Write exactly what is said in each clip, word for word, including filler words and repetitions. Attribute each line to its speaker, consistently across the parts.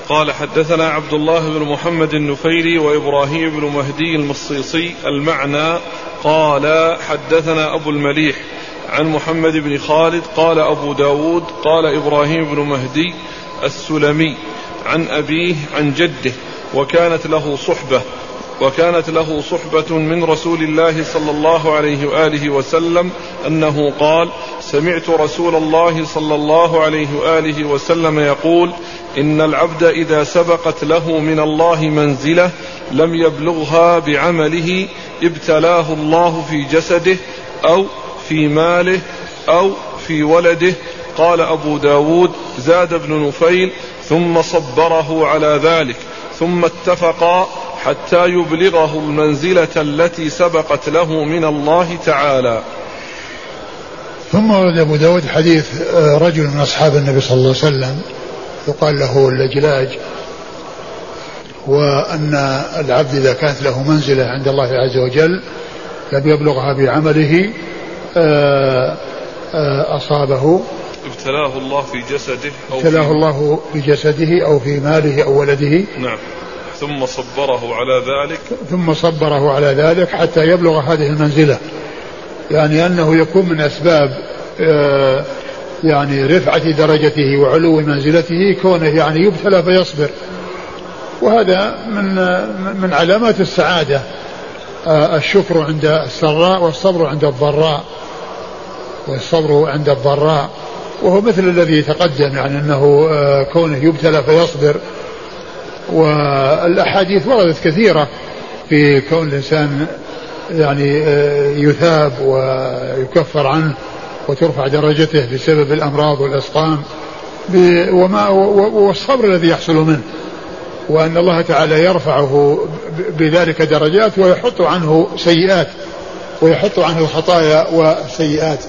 Speaker 1: قال حدثنا عبد الله بن محمد النفيلي وإبراهيم بن مهدي المصيصي المعنى قال حدثنا أبو المليح عن محمد بن خالد قال أبو داود قال إبراهيم بن مهدي السلمي عن أبيه عن جده وكانت له صحبة وكانت له صحبة من رسول الله صلى الله عليه وآله وسلم أنه قال سمعت رسول الله صلى الله عليه وآله وسلم يقول إن العبد إذا سبقت له من الله منزلة لم يبلغها بعمله ابتلاه الله في جسده أو في ماله أو في ولده. قال أبو داود زاد بن نفيل ثم صبره على ذلك ثم اتفقا حتى يبلغه المنزلة التي سبقت له من الله تعالى.
Speaker 2: ثم ورد أبو داود حديث رجل من أصحاب النبي صلى الله عليه وسلم يقال له اللجلاج، وأن العبد إذا كانت له منزلة عند الله عز وجل لم يبلغها بعمله أصابه
Speaker 1: ابتلاه الله في جسده أو
Speaker 2: ابتلاه الله بجسده أو في ماله أو ولده.
Speaker 1: نعم. ثم صبره على ذلك
Speaker 2: ثم صبره على ذلك حتى يبلغ هذه المنزلة، يعني أنه يكون من أسباب يعني رفعة درجته وعلو منزلته كونه يعني يبتلى فيصبر، وهذا من من علامات السعادة الشكر عند السراء والصبر عند الضراء والصبر عند الضراء، وهو مثل الذي تقدم يعني أنه كونه يبتلى فيصبر. والأحاديث وردت كثيرة في كون الإنسان يعني يثاب ويكفر عنه وترفع درجته بسبب الأمراض والأسقام وما والصبر الذي يحصل منه، وأن الله تعالى يرفعه بذلك درجات ويحط عنه سيئات ويحط عنه الخطايا والسيئات.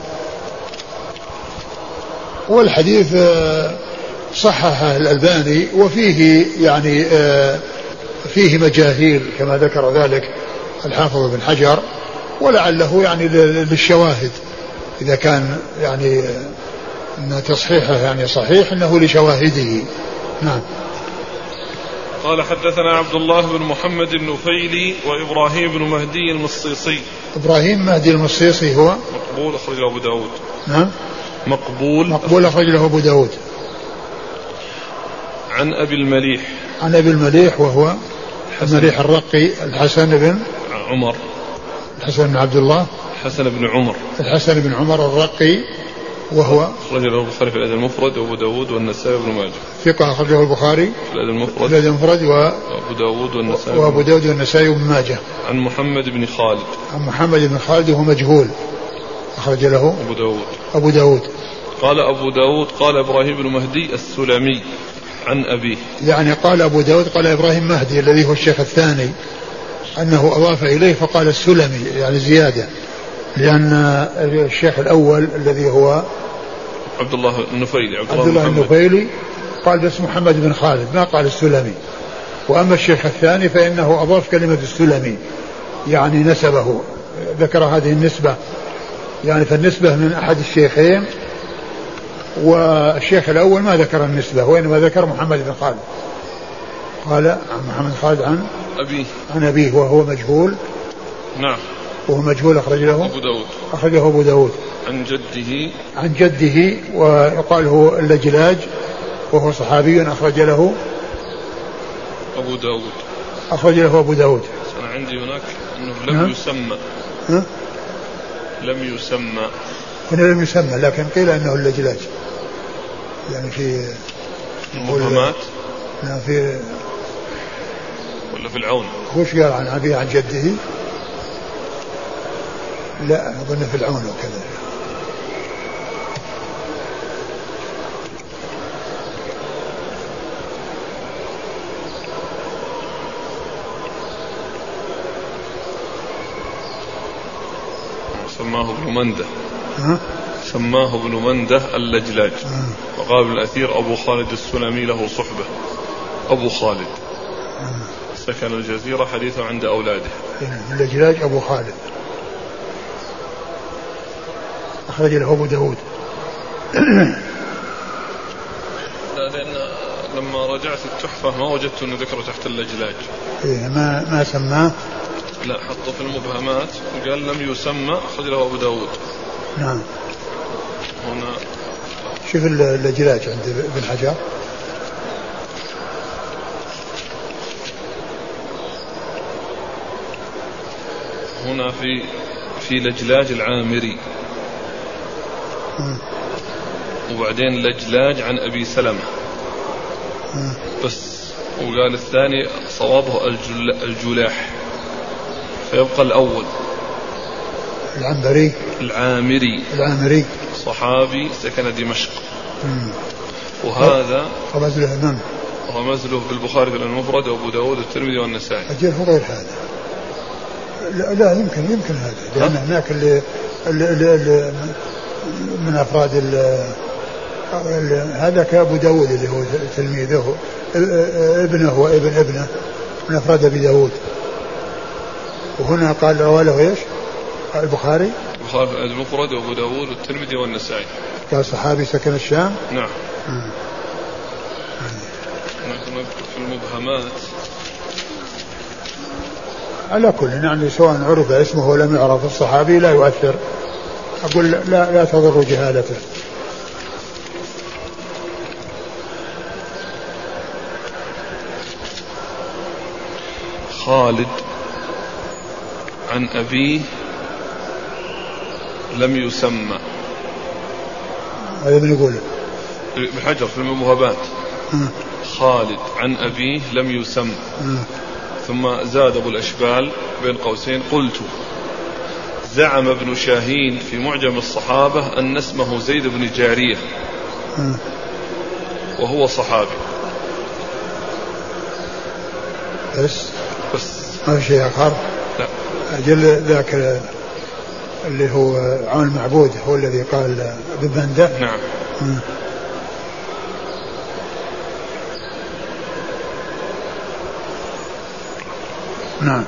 Speaker 2: والحديث صححه الألباني وفيه يعني فيه مجاهيل كما ذكر ذلك الحافظ بن حجر، ولعله يعني للشواهد إذا كان يعني أن تصحيحه يعني صحيح أنه لشواهده. نعم.
Speaker 1: قال حدثنا عبد الله بن محمد النفيلي وإبراهيم بن مهدي المصيصي.
Speaker 2: إبراهيم مهدي المصيصي هو
Speaker 1: مقبول أخرج له أبو داود.
Speaker 2: نعم
Speaker 1: مقبول
Speaker 2: مقبول أخرج له أبو داود.
Speaker 1: عن أبي المليح
Speaker 2: عن أبي المليح وهو المليح الرقي الحسن بن
Speaker 1: عمر
Speaker 2: الحسن بن عبد الله
Speaker 1: الحسن بن عمر
Speaker 2: الحسن بن عمر الرقي وهو
Speaker 1: أخرج له البخاري في الأدب المفرد وأبو داود والنسائي وابن ماجه.
Speaker 2: ثقة أخرجه البخاري
Speaker 1: في الأدب المفرد
Speaker 2: في الأدب المفرد
Speaker 1: وأبو داود والنسائي
Speaker 2: وأبو داود والنسائي وابن ماجه.
Speaker 1: عن محمد بن خالد
Speaker 2: عن محمد بن خالد وهو مجهول أخرج له
Speaker 1: أبو داود
Speaker 2: أبو داود.
Speaker 1: قال أبو داود قال إبراهيم بن مهدي السلمي عن أبيه،
Speaker 2: يعني قال أبو داود قال إبراهيم مهدي الذي هو الشيخ الثاني أنه أضاف إليه فقال السلمي يعني زيادة، لأن الشيخ الأول الذي هو
Speaker 1: عبد الله النفيلي
Speaker 2: عبد الله, الله النفيلي قال بس محمد بن خالد ما قال السلمي. وأما الشيخ الثاني فإنه أضاف كلمة السلمي يعني نسبه، ذكر هذه النسبة يعني فالنسبة من أحد الشيخين، والشيخ الأول ما ذكر النسبة وإنما ذكر محمد بن خالد. قال عن محمد خالد عن
Speaker 1: أبيه
Speaker 2: عن أبيه وهو مجهول.
Speaker 1: نعم
Speaker 2: وهو مجهول أخرج له
Speaker 1: أبو داود
Speaker 2: أخرجه أبو داود.
Speaker 1: عن جده
Speaker 2: عن جده ويقال هو اللجلاج وهو صحابي أخرج له
Speaker 1: أبو داود
Speaker 2: أخرج له أبو داود.
Speaker 1: أنا عندي هناك أنه لم نعم. يسمى
Speaker 2: ها؟
Speaker 1: لم يسمى
Speaker 2: هنا لم يسمى لكن قيل أنه اللجلاج يعني في
Speaker 1: المبهمات
Speaker 2: نعم في
Speaker 1: ولا في العون.
Speaker 2: وش قال عن أبيه عن جده؟ لا أظن في العون وكذا.
Speaker 1: سماه ابن منده
Speaker 2: ها؟
Speaker 1: سماه ابن منده اللجلاج. وقال ابن الأثير أبو خالد السلمي له صحبة. أبو خالد سكن الجزيرة حديثه عند أولاده.
Speaker 2: اللجلاج أبو خالد أخرج له أبو داود.
Speaker 1: لا لأن لما رجعت التحفة ما وجدت أنه ذكره تحت اللجلاج.
Speaker 2: إيه ما ما سماه.
Speaker 1: لا حطه في المبهمات وقال لم يسمى، أخرج له أبو داود.
Speaker 2: نعم.
Speaker 1: هنا
Speaker 2: شوف اللجلاج عند ابن حجر.
Speaker 1: هنا في في لجلاج العامري.
Speaker 2: م.
Speaker 1: وبعدين لجلاج عن أبي سلمة.
Speaker 2: م.
Speaker 1: بس. وقال الثاني صوابه الجل الجلاح، فيبقى الأول
Speaker 2: العنبري
Speaker 1: العامري
Speaker 2: العامري
Speaker 1: صحابي سكن دمشق.
Speaker 2: م.
Speaker 1: وهذا
Speaker 2: رمز له من؟
Speaker 1: رمز له بالبخاري في المفرد وأبو داود والترمذي والنسائي.
Speaker 2: أجل هو غير هذا. لا, لا يمكن يمكن هذا لأن هناك اللي, اللي, اللي, اللي من أفراد هذا كأبو داود اللي هو تلميذه ابنه وابن ابنه من أفراد أبي داود. وهنا قال رواه له ايش؟ البخاري
Speaker 1: البخاري المفرد وأبو داود والترمذي والنسائي.
Speaker 2: قال صحابي سكن الشام.
Speaker 1: نعم. نحن في المبهمات
Speaker 2: على كل يعني سواء عرف اسمه ولم يعرف الصحابي لا يؤثر. أقول لا لا تضر جهالته.
Speaker 1: خالد عن أبيه لم يسمى.
Speaker 2: هذا من يقوله
Speaker 1: ابن حجر في المبهمات. خالد عن أبيه لم يسمى. ثم زاد أبو الأشبال بين قوسين قلت زعم ابن شاهين في معجم الصحابة أن اسمه زيد بن جارية وهو صحابي.
Speaker 2: بس
Speaker 1: بس
Speaker 2: ما في شيء آخر.
Speaker 1: لا.
Speaker 2: أجل ذاك اللي هو عون المعبود هو الذي قال ببنده.
Speaker 1: نعم.
Speaker 2: م. نعم.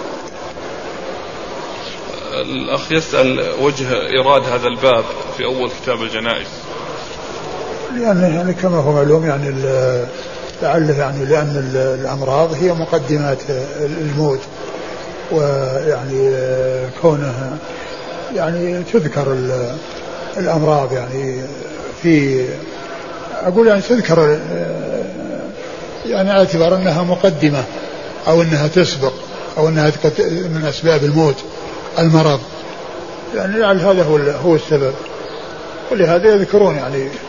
Speaker 1: الأخ يسأل وجه إيراد هذا الباب في أول كتاب الجنائز.
Speaker 2: لأن يعني كما هو معلوم يعني لعله يعني لأن الأمراض هي مقدمات الموت، ويعني كونها يعني تذكر الأمراض يعني في أقول يعني تذكر يعني اعتبار أنها مقدمة أو أنها تسبق أو أنها من أسباب الموت المرض، يعني لعل هذا هو هو السبب، ولهذا يذكرون يعني